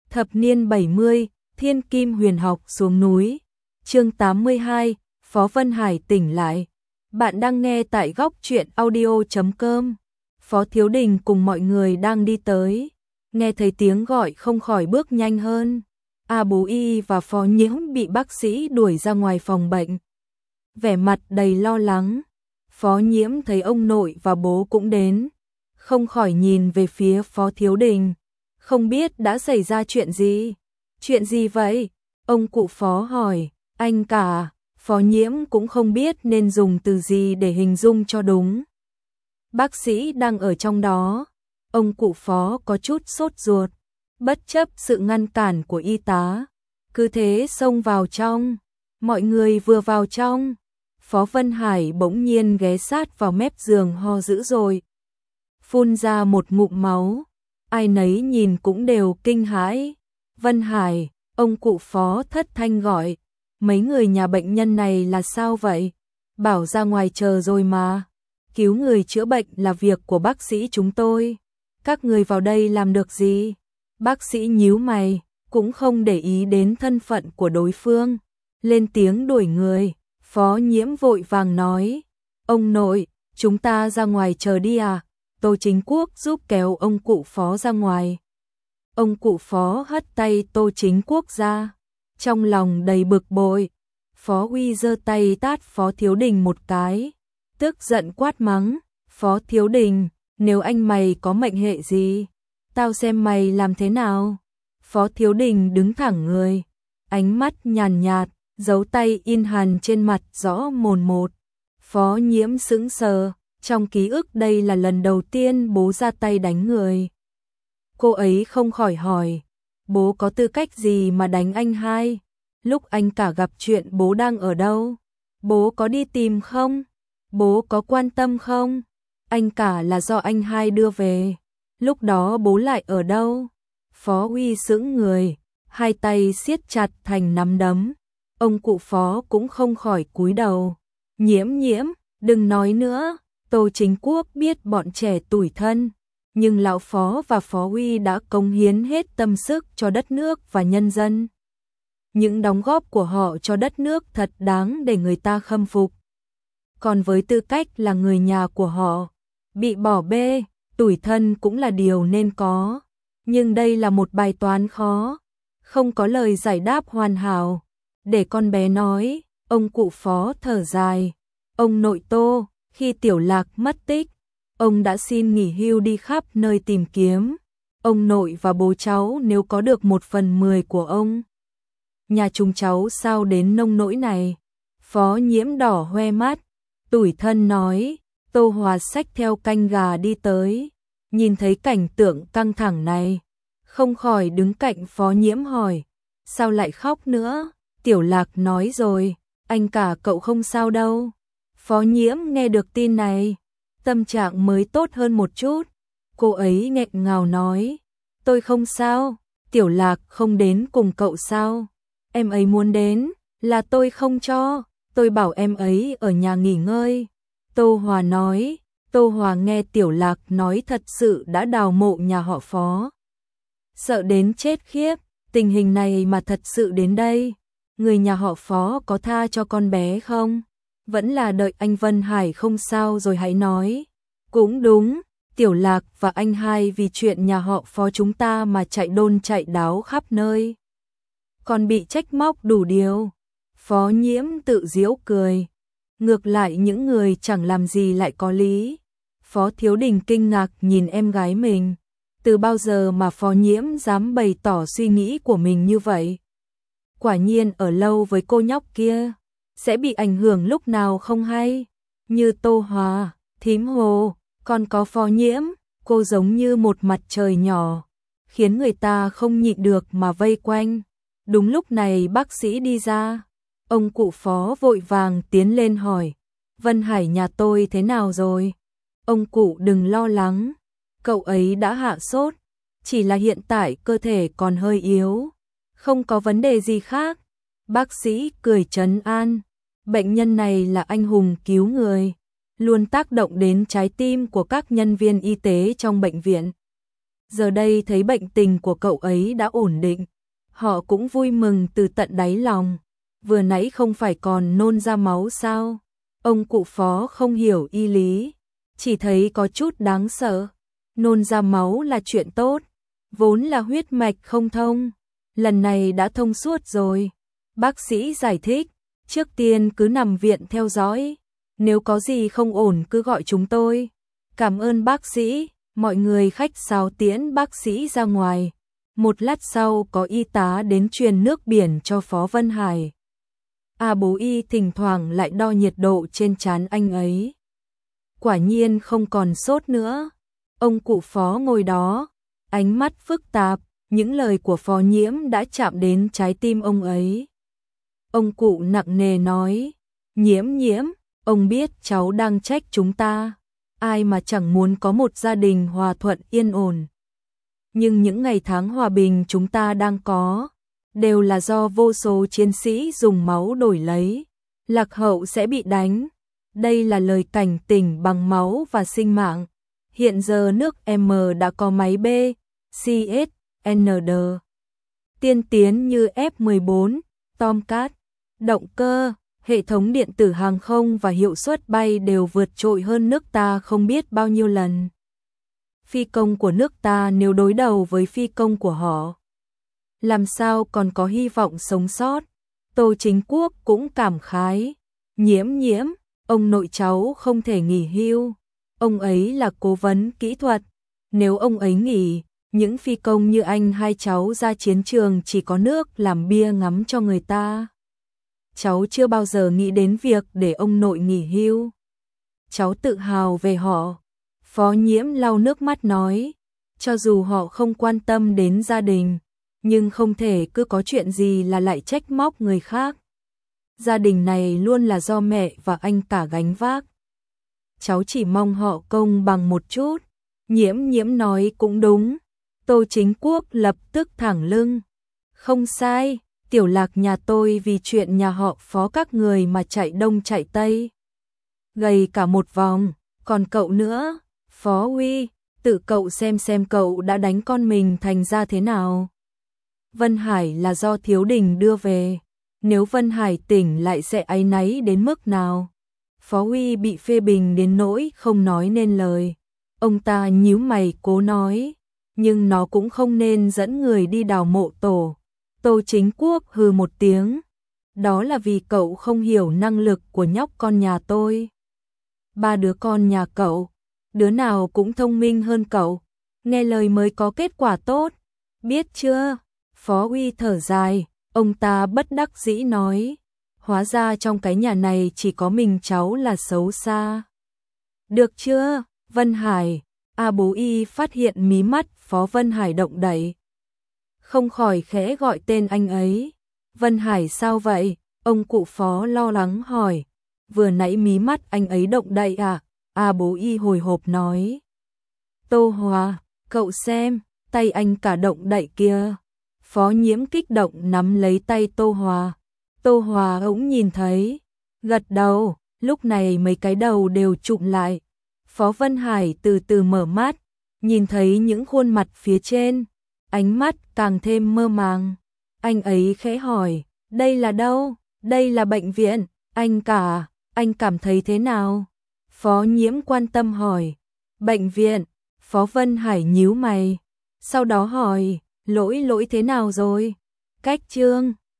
Thập niên 70, Thiên Kim Huyền Học xuống núi. Chương 82, Phó Vân Hải tỉnh lại. Bạn đang nghe tại góc truyện audio.com. Phó Thiếu Đình cùng mọi người đang đi tới, nghe thấy tiếng gọi không khỏi bước nhanh hơn. A Bố Y và Phó Nhiễm bị bác sĩ đuổi ra ngoài phòng bệnh, vẻ mặt đầy lo lắng. Phó Nhiễm thấy ông nội và bố cũng đến, không khỏi nhìn về phía Phó Thiếu Đình, không biết đã xảy ra chuyện gì. Chuyện gì vậy? Ông cụ Phó hỏi. Anh cả. Phó Nhiễm cũng không biết nên dùng từ gì để hình dung cho đúng. Bác sĩ đang ở trong đó. Ông cụ Phó có chút sốt ruột, bất chấp sự ngăn cản của y tá, cứ thế xông vào trong. Mọi người vừa vào trong, Phó Vân Hải bỗng nhiên ghé sát vào mép giường ho dữ dội, phun ra một ngụm máu. Ai nấy nhìn cũng đều kinh hãi. Vân Hải, ông cụ Phó thất thanh gọi. Mấy người nhà bệnh nhân này là sao vậy? Bảo ra ngoài chờ rồi mà. Cứu người chữa bệnh là việc của bác sĩ chúng tôi. Các người vào đây làm được gì? Bác sĩ nhíu mày, cũng không để ý đến thân phận của đối phương, lên tiếng đuổi người. Phó Nhiễm vội vàng nói. Ông nội, chúng ta ra ngoài chờ đi à? Tô Chính Quốc giúp kéo ông cụ Phó ra ngoài. Ông cụ Phó hất tay Tô Chính Quốc ra, trong lòng đầy bực bội. Phó Uy giơ tay tát Phó Thiếu Đình một cái, tức giận quát mắng. Phó Thiếu Đình, nếu anh mày có mệnh hệ gì, tao xem mày làm thế nào. Phó Thiếu Đình đứng thẳng người, ánh mắt nhàn nhạt, dấu tay in hằn trên mặt rõ mồn một. Phó Nhiễm sững sờ, trong ký ức đây là lần đầu tiên bố ra tay đánh người. Cô ấy không khỏi hỏi, bố có tư cách gì mà đánh anh hai? Lúc anh cả gặp chuyện bố đang ở đâu? Bố có đi tìm không? Bố có quan tâm không? Anh cả là do anh hai đưa về. Lúc đó bố lại ở đâu? Phó Uy sững người, hai tay siết chặt thành nắm đấm. Ông cụ Phó cũng không khỏi cúi đầu. Nhiễm, đừng nói nữa. Tô Chính Quốc biết bọn trẻ tủi thân, nhưng lão Phó và Phó Uy đã cống hiến hết tâm sức cho đất nước và nhân dân. Những đóng góp của họ cho đất nước thật đáng để người ta khâm phục. Còn với tư cách là người nhà của họ, bị bỏ bê, tủi thân cũng là điều nên có. Nhưng đây là một bài toán khó, không có lời giải đáp hoàn hảo. Để con bé nói. Ông cụ Phó thở dài. Ông nội Tô, khi Tiểu Lạc mất tích, ông đã xin nghỉ hưu đi khắp nơi tìm kiếm. Ông nội và bố cháu nếu có được 1/10 của ông, nhà chúng cháu sao đến nông nỗi này? Phó Nhiễm đỏ hoe mắt, tủi thân nói. Tô Hòa xách theo canh gà đi tới, nhìn thấy cảnh tượng căng thẳng này, không khỏi đứng cạnh Phó Nhiễm hỏi, sao lại khóc nữa? Tiểu Lạc nói rồi, anh cả cậu không sao đâu. Phó Nhiễm nghe được tin này, tâm trạng mới tốt hơn một chút. Cô ấy nghẹn ngào nói, tôi không sao. Tiểu Lạc không đến cùng cậu sao? Em ấy muốn đến, là tôi không cho, tôi bảo em ấy ở nhà nghỉ ngơi. Tô Hòa nói. Tô Hòa nghe Tiểu Lạc nói thật sự đã đào mộ nhà họ Phó, sợ đến chết khiếp. Tình hình này mà thật sự đến đây, người nhà họ Phó có tha cho con bé không? Vẫn là đợi anh Vân Hải không sao rồi hãy nói. Cũng đúng, Tiểu Lạc và anh hai vì chuyện nhà họ Phó chúng ta mà chạy đôn chạy đáo khắp nơi, còn bị trách móc đủ điều. Phó Nhiễm tự giễu cười. Ngược lại những người chẳng làm gì lại có lý. Phó Thiếu Đình kinh ngạc nhìn em gái mình. Từ bao giờ mà Phó Nhiễm dám bày tỏ suy nghĩ của mình như vậy? Quả nhiên ở lâu với cô nhóc kia, sẽ bị ảnh hưởng lúc nào không hay. Như Tô Hòa, Thím Hồ, còn có Phó Nhiễm, cô giống như một mặt trời nhỏ, khiến người ta không nhịn được mà vây quanh. Đúng lúc này bác sĩ đi ra. Ông cụ Phó vội vàng tiến lên hỏi, Vân Hải nhà tôi thế nào rồi? Ông cụ đừng lo lắng, cậu ấy đã hạ sốt, chỉ là hiện tại cơ thể còn hơi yếu, không có vấn đề gì khác. Bác sĩ cười trấn an, bệnh nhân này là anh hùng cứu người, luôn tác động đến trái tim của các nhân viên y tế trong bệnh viện. Giờ đây thấy bệnh tình của cậu ấy đã ổn định, họ cũng vui mừng từ tận đáy lòng. Vừa nãy không phải còn nôn ra máu sao? Ông cụ Phó không hiểu y lý, chỉ thấy có chút đáng sợ. Nôn ra máu là chuyện tốt, vốn là huyết mạch không thông, lần này đã thông suốt rồi. Bác sĩ giải thích, trước tiên cứ nằm viện theo dõi, nếu có gì không ổn cứ gọi chúng tôi. Cảm ơn bác sĩ, mọi người khách sáo tiễn bác sĩ ra ngoài. Một lát sau có y tá đến truyền nước biển cho Phó Vân Hải. Bố y thỉnh thoảng lại đo nhiệt độ trên trán anh ấy. Quả nhiên không còn sốt nữa. Ông cụ Phó ngồi đó, ánh mắt phức tạp, những lời của Phó Nhiễm đã chạm đến trái tim ông ấy. Ông cụ nặng nề nói, Nhiễm Nhiễm, ông biết cháu đang trách chúng ta, ai mà chẳng muốn có một gia đình hòa thuận yên ổn. Nhưng những ngày tháng hòa bình chúng ta đang có, đều là do vô số chiến sĩ dùng máu đổi lấy. Lạc hậu sẽ bị đánh. Đây là lời cảnh tỉnh bằng máu và sinh mạng. Hiện giờ nước M đã có máy B, CS, ND tiên tiến như F-14, Tomcat, động cơ, hệ thống điện tử hàng không và hiệu suất bay đều vượt trội hơn nước ta không biết bao nhiêu lần. Phi công của nước ta nếu đối đầu với phi công của họ, làm sao còn có hy vọng sống sót? Tô Chính Quốc cũng cảm khái, Nhiễm Nhiễm, ông nội cháu không thể nghỉ hưu, ông ấy là cố vấn kỹ thuật, nếu ông ấy nghỉ, những phi công như anh hai cháu ra chiến trường chỉ có nước làm bia ngắm cho người ta. Cháu chưa bao giờ nghĩ đến việc để ông nội nghỉ hưu. Cháu tự hào về họ. Phó Nhiễm lau nước mắt nói, cho dù họ không quan tâm đến gia đình, nhưng không thể cứ có chuyện gì là lại trách móc người khác. Gia đình này luôn là do mẹ và anh cả gánh vác. Cháu chỉ mong họ công bằng một chút. Nhiễm Nhiễm nói cũng đúng. Tô Chính Quốc lập tức thẳng lưng. Không sai, Tiểu Lạc nhà tôi vì chuyện nhà họ Phó các người mà chạy đông chạy tây. Gầy cả một vòng, còn cậu nữa, Phó Huy, tự cậu xem cậu đã đánh con mình thành ra thế nào. Vân Hải là do Thiếu Đình đưa về, nếu Vân Hải tỉnh lại sẽ áy náy đến mức nào. Phó Huy bị phê bình đến nỗi không nói nên lời. Ông ta nhíu mày cố nói, nhưng nó cũng không nên dẫn người đi đào mộ tổ. Tô Chính Quốc hừ một tiếng, đó là vì cậu không hiểu năng lực của nhóc con nhà tôi. 3 đứa con nhà cậu, đứa nào cũng thông minh hơn cậu, nghe lời mới có kết quả tốt, biết chưa? Phó Huy thở dài, ông ta bất đắc dĩ nói, hóa ra trong cái nhà này chỉ có mình cháu là xấu xa. Được chưa, Vân Hải? Bố y phát hiện mí mắt Phó Vân Hải động đậy, không khỏi khẽ gọi tên anh ấy. Vân Hải sao vậy? Ông cụ Phó lo lắng hỏi. Vừa nãy mí mắt anh ấy động đậy à? Bố y hồi hộp nói. Tô Hòa, cậu xem, tay anh cả động đậy kia. Phó Nhiễm kích động nắm lấy tay Tô Hòa. Tô Hòa cũng nhìn thấy, gật đầu, lúc này mấy cái đầu đều chụm lại. Phó Vân Hải từ từ mở mắt, nhìn thấy những khuôn mặt phía trên, ánh mắt càng thêm mơ màng. Anh ấy khẽ hỏi, đây là đâu? Đây là bệnh viện, anh cảm thấy thế nào? Phó Nhiễm quan tâm hỏi, bệnh viện, Phó Vân Hải nhíu mày, sau đó hỏi, lỗi thế nào rồi? Cách Trương,